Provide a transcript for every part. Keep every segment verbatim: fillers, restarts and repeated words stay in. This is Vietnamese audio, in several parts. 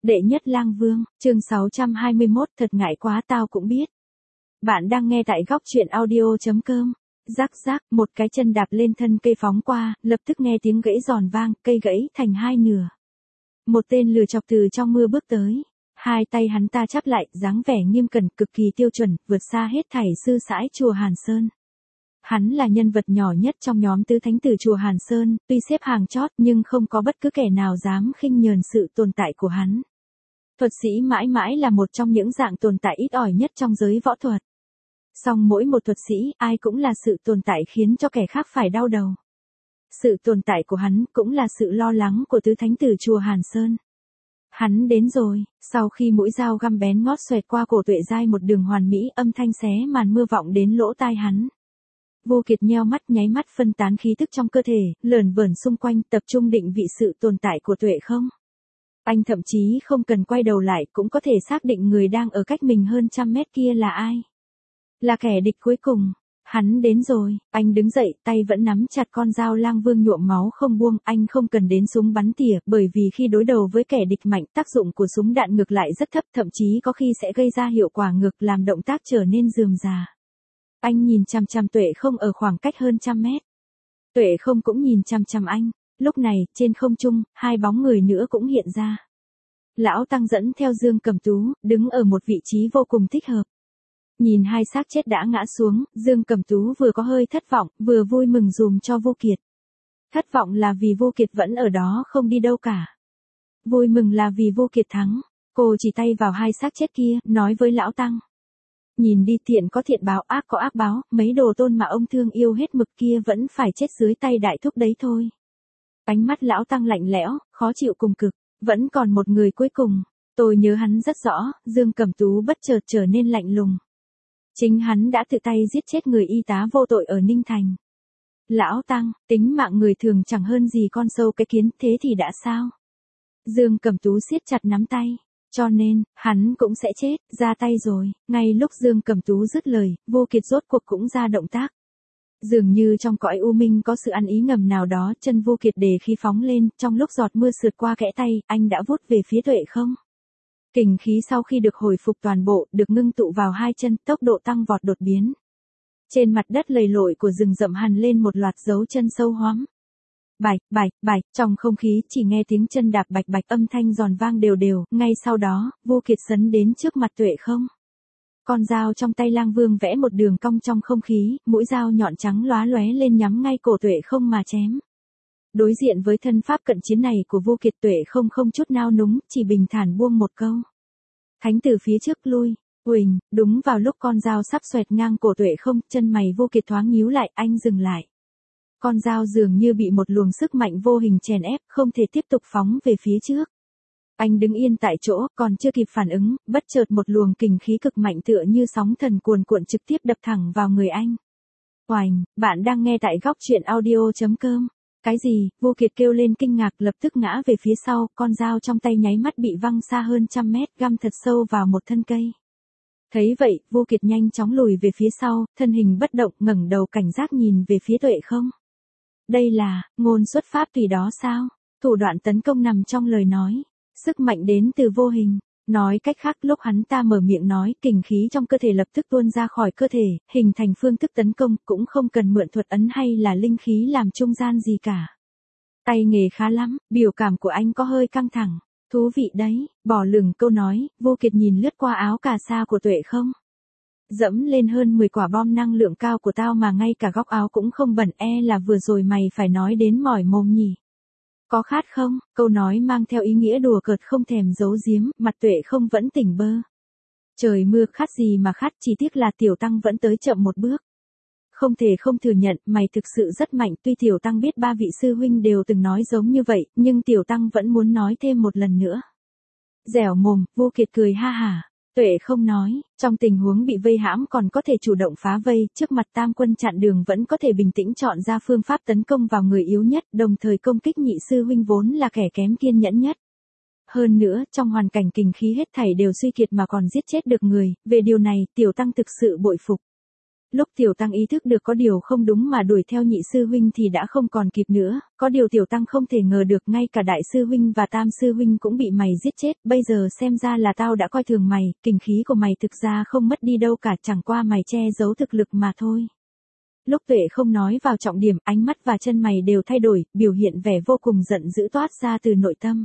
Đệ nhất lang vương, chương sáu trăm hai mươi mốt, thật ngại quá tao cũng biết. Bạn đang nghe tại góc truyện audio.com. Rắc rắc, một cái chân đạp lên thân cây phóng qua, lập tức nghe tiếng gãy giòn vang, cây gãy thành hai nửa. Một tên lừa chọc từ trong mưa bước tới. Hai tay hắn ta chắp lại, dáng vẻ nghiêm cẩn, cực kỳ tiêu chuẩn, vượt xa hết thảy sư sãi chùa Hàn Sơn. Hắn là nhân vật nhỏ nhất trong nhóm tứ thánh tử chùa Hàn Sơn, tuy xếp hàng chót nhưng không có bất cứ kẻ nào dám khinh nhờn sự tồn tại của hắn. Thuật sĩ mãi mãi là một trong những dạng tồn tại ít ỏi nhất trong giới võ thuật. Song mỗi một thuật sĩ, ai cũng là sự tồn tại khiến cho kẻ khác phải đau đầu. Sự tồn tại của hắn cũng là sự lo lắng của tứ thánh tử chùa Hàn Sơn. Hắn đến rồi, sau khi mũi dao găm bén ngót xoẹt qua cổ Tuệ Giai một đường hoàn mỹ, âm thanh xé màn mưa vọng đến lỗ tai hắn. Vô Kiệt nheo mắt, nháy mắt phân tán khí tức trong cơ thể, lởn vởn xung quanh, tập trung định vị sự tồn tại của Tuệ không. Anh thậm chí không cần quay đầu lại cũng có thể xác định người đang ở cách mình hơn trăm mét kia là ai. Là kẻ địch cuối cùng. Hắn đến rồi, anh đứng dậy, tay vẫn nắm chặt con dao lang vương nhuộm máu không buông, anh không cần đến súng bắn tỉa, bởi vì khi đối đầu với kẻ địch mạnh, tác dụng của súng đạn ngược lại rất thấp, thậm chí có khi sẽ gây ra hiệu quả ngược, làm động tác trở nên rườm rà. Anh nhìn chằm chằm Tuệ không ở khoảng cách hơn trăm mét. Tuệ không cũng nhìn chằm chằm anh. Lúc này, trên không trung, hai bóng người nữa cũng hiện ra. Lão Tăng dẫn theo Dương Cẩm Tú, đứng ở một vị trí vô cùng thích hợp. Nhìn hai xác chết đã ngã xuống, Dương Cẩm Tú vừa có hơi thất vọng, vừa vui mừng dùm cho Vô Kiệt. Thất vọng là vì Vô Kiệt vẫn ở đó không đi đâu cả. Vui mừng là vì Vô Kiệt thắng. Cô chỉ tay vào hai xác chết kia, nói với Lão Tăng. Nhìn đi, thiện có thiện báo, ác có ác báo, mấy đồ tôn mà ông thương yêu hết mực kia vẫn phải chết dưới tay đại thúc đấy thôi. Ánh mắt Lão Tăng lạnh lẽo, khó chịu cùng cực, vẫn còn một người cuối cùng. Tôi nhớ hắn rất rõ, Dương Cẩm Tú bất chợt trở nên lạnh lùng. Chính hắn đã tự tay giết chết người y tá vô tội ở Ninh Thành. Lão Tăng, tính mạng người thường chẳng hơn gì con sâu cái kiến, thế thì đã sao? Dương Cẩm Tú siết chặt nắm tay. Cho nên, hắn cũng sẽ chết, ra tay rồi. Ngay lúc Dương Cẩm Tú dứt lời, Vô Kiệt rốt cuộc cũng ra động tác. Dường như trong cõi u minh có sự ăn ý ngầm nào đó, chân Vô Kiệt đề khí phóng lên, trong lúc giọt mưa sượt qua kẽ tay, anh đã vút về phía Tuệ không. Kình khí sau khi được hồi phục toàn bộ, được ngưng tụ vào hai chân, tốc độ tăng vọt đột biến. Trên mặt đất lầy lội của rừng rậm hằn lên một loạt dấu chân sâu hoắm. Bạch, bạch, bạch, trong không khí chỉ nghe tiếng chân đạp bạch bạch, âm thanh giòn vang đều đều, ngay sau đó, Vô Kiệt sấn đến trước mặt Tuệ không. Con dao trong tay lang vương vẽ một đường cong trong không khí, mũi dao nhọn trắng lóa lóe lên nhắm ngay cổ Tuệ không mà chém. Đối diện với thân pháp cận chiến này của Vô Kiệt, Tuệ không không chút nao núng, chỉ bình thản buông một câu. Thánh từ phía trước lui, uỳnh, đúng vào lúc con dao sắp xoẹt ngang cổ Tuệ không, chân mày Vô Kiệt thoáng nhíu lại, anh dừng lại. Con dao dường như bị một luồng sức mạnh vô hình chèn ép, không thể tiếp tục phóng về phía trước. Anh đứng yên tại chỗ, còn chưa kịp phản ứng, bất chợt một luồng kình khí cực mạnh tựa như sóng thần cuồn cuộn trực tiếp đập thẳng vào người anh. Oành, bạn đang nghe tại góc truyện audio.com. Cái gì? Vô Kiệt kêu lên kinh ngạc, lập tức ngã về phía sau, con dao trong tay nháy mắt bị văng xa hơn trăm mét, găm thật sâu vào một thân cây. Thấy vậy, Vô Kiệt nhanh chóng lùi về phía sau, thân hình bất động, ngẩng đầu cảnh giác nhìn về phía Tuệ không. Đây là, ngôn xuất pháp tùy đó sao? Thủ đoạn tấn công nằm trong lời nói. Sức mạnh đến từ vô hình. Nói cách khác, lúc hắn ta mở miệng nói, kình khí trong cơ thể lập tức tuôn ra khỏi cơ thể, hình thành phương thức tấn công, cũng không cần mượn thuật ấn hay là linh khí làm trung gian gì cả. Tay nghề khá lắm, biểu cảm của anh có hơi căng thẳng. Thú vị đấy, bỏ lửng câu nói, Vô Kiệt nhìn lướt qua áo cà sa của Tuệ không. Dẫm lên hơn mười quả bom năng lượng cao của tao mà ngay cả góc áo cũng không bẩn, e là vừa rồi mày phải nói đến mỏi mồm nhỉ. Có khát không? Câu nói mang theo ý nghĩa đùa cợt không thèm giấu giếm, mặt Tuệ không vẫn tỉnh bơ. Trời mưa, khát gì mà khát, chỉ tiếc là Tiểu Tăng vẫn tới chậm một bước. Không thể không thừa nhận, mày thực sự rất mạnh, tuy Tiểu Tăng biết ba vị sư huynh đều từng nói giống như vậy, nhưng Tiểu Tăng vẫn muốn nói thêm một lần nữa. Dẻo mồm, Vô Kiệt cười ha hả. Tuệ không nói, trong tình huống bị vây hãm còn có thể chủ động phá vây, trước mặt tam quân chặn đường vẫn có thể bình tĩnh chọn ra phương pháp tấn công vào người yếu nhất, đồng thời công kích nhị sư huynh vốn là kẻ kém kiên nhẫn nhất. Hơn nữa, trong hoàn cảnh kình khí hết thảy đều suy kiệt mà còn giết chết được người, về điều này, Tiểu Tăng thực sự bội phục. Lúc Tiểu Tăng ý thức được có điều không đúng mà đuổi theo nhị sư huynh thì đã không còn kịp nữa, có điều Tiểu Tăng không thể ngờ được ngay cả đại sư huynh và tam sư huynh cũng bị mày giết chết, bây giờ xem ra là tao đã coi thường mày, kình khí của mày thực ra không mất đi đâu cả, chẳng qua mày che giấu thực lực mà thôi. Lúc Tuệ không nói vào trọng điểm, ánh mắt và chân mày đều thay đổi, biểu hiện vẻ vô cùng giận dữ toát ra từ nội tâm.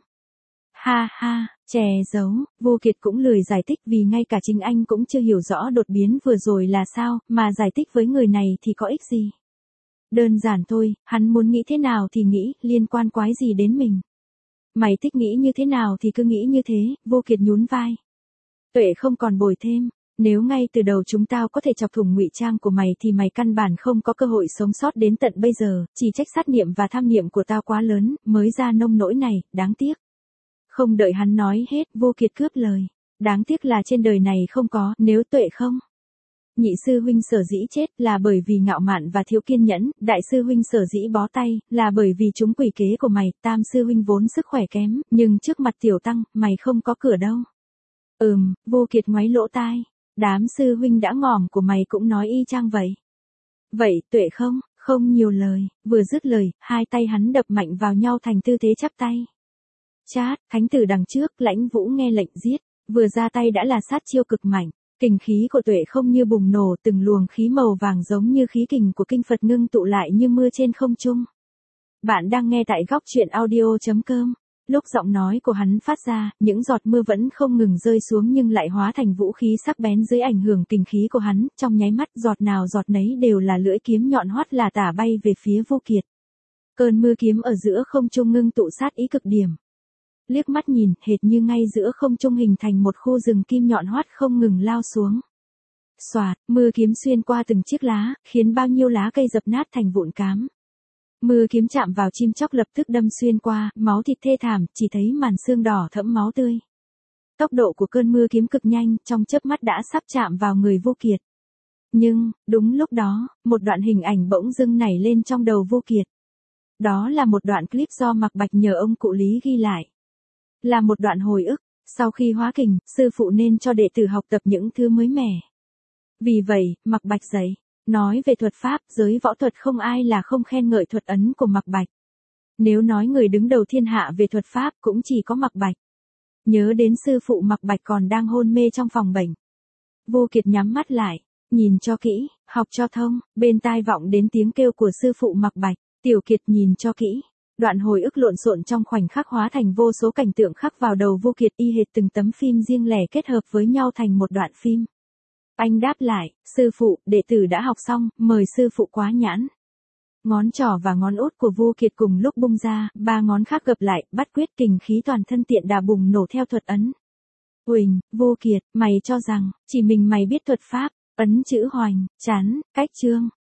Ha ha, che giấu, Vô Kiệt cũng lười giải thích vì ngay cả chính anh cũng chưa hiểu rõ đột biến vừa rồi là sao, mà giải thích với người này thì có ích gì. Đơn giản thôi, hắn muốn nghĩ thế nào thì nghĩ, liên quan quái gì đến mình. Mày thích nghĩ như thế nào thì cứ nghĩ như thế, Vô Kiệt nhún vai. Tuệ không còn bồi thêm. Nếu ngay từ đầu chúng tao có thể chọc thủng ngụy trang của mày thì mày căn bản không có cơ hội sống sót đến tận bây giờ, chỉ trách sát niệm và tham niệm của tao quá lớn, mới ra nông nỗi này, đáng tiếc. Không đợi hắn nói hết, Vô Kiệt cướp lời. Đáng tiếc là trên đời này không có, nếu Tuệ không. Nhị sư huynh sở dĩ chết là bởi vì ngạo mạn và thiếu kiên nhẫn, đại sư huynh sở dĩ bó tay là bởi vì chúng quỷ kế của mày, tam sư huynh vốn sức khỏe kém, nhưng trước mặt Tiểu Tăng, mày không có cửa đâu. Ừm, Vô Kiệt ngoáy lỗ tai. Đám sư huynh đã ngỏm của mày cũng nói y chang vậy. Vậy, Tuệ không, không nhiều lời, vừa dứt lời, hai tay hắn đập mạnh vào nhau thành tư thế chắp tay. Chát, thánh tử đằng trước, Lãnh Vũ nghe lệnh giết, vừa ra tay đã là sát chiêu cực mạnh, kình khí của Tuệ không như bùng nổ, từng luồng khí màu vàng giống như khí kình của kinh Phật ngưng tụ lại như mưa trên không trung. Bạn đang nghe tại góc truyện audio chấm com. Lúc giọng nói của hắn phát ra, những giọt mưa vẫn không ngừng rơi xuống nhưng lại hóa thành vũ khí sắc bén dưới ảnh hưởng kình khí của hắn, trong nháy mắt giọt nào giọt nấy đều là lưỡi kiếm nhọn hoắt là tả bay về phía Vô Kiệt. Cơn mưa kiếm ở giữa không trung ngưng tụ sát ý cực điểm. Liếc mắt nhìn, hệt như ngay giữa không trung hình thành một khu rừng kim nhọn hoắt không ngừng lao xuống. Xoạt, mưa kiếm xuyên qua từng chiếc lá, khiến bao nhiêu lá cây dập nát thành vụn cám. Mưa kiếm chạm vào chim chóc lập tức đâm xuyên qua, máu thịt thê thảm, chỉ thấy màn xương đỏ thẫm máu tươi. Tốc độ của cơn mưa kiếm cực nhanh, trong chớp mắt đã sắp chạm vào người Vô Kiệt. Nhưng, đúng lúc đó, một đoạn hình ảnh bỗng dưng nảy lên trong đầu Vô Kiệt. Đó là một đoạn clip do Mạc Bạch nhờ ông cụ Lý ghi lại. Là một đoạn hồi ức, sau khi hóa kình, sư phụ nên cho đệ tử học tập những thứ mới mẻ. Vì vậy, Mạc Bạch dạy. Nói về thuật pháp, giới võ thuật không ai là không khen ngợi thuật ấn của Mạc Bạch. Nếu nói người đứng đầu thiên hạ về thuật pháp cũng chỉ có Mạc Bạch. Nhớ đến sư phụ Mạc Bạch còn đang hôn mê trong phòng bệnh. Vô Kiệt nhắm mắt lại, nhìn cho kỹ, học cho thông, bên tai vọng đến tiếng kêu của sư phụ Mạc Bạch. Tiểu Kiệt nhìn cho kỹ. Đoạn hồi ức lộn xộn trong khoảnh khắc hóa thành vô số cảnh tượng khắc vào đầu Vô Kiệt y hệt từng tấm phim riêng lẻ kết hợp với nhau thành một đoạn phim. Anh đáp lại, sư phụ, đệ tử đã học xong, mời sư phụ quá nhãn. Ngón trỏ và ngón út của Vô Kiệt cùng lúc bung ra, ba ngón khác gập lại, bắt quyết kình khí toàn thân tiện đà bùng nổ theo thuật ấn. Huỳnh, Vô Kiệt, mày cho rằng, chỉ mình mày biết thuật pháp, ấn chữ hoành, chán, cách chương,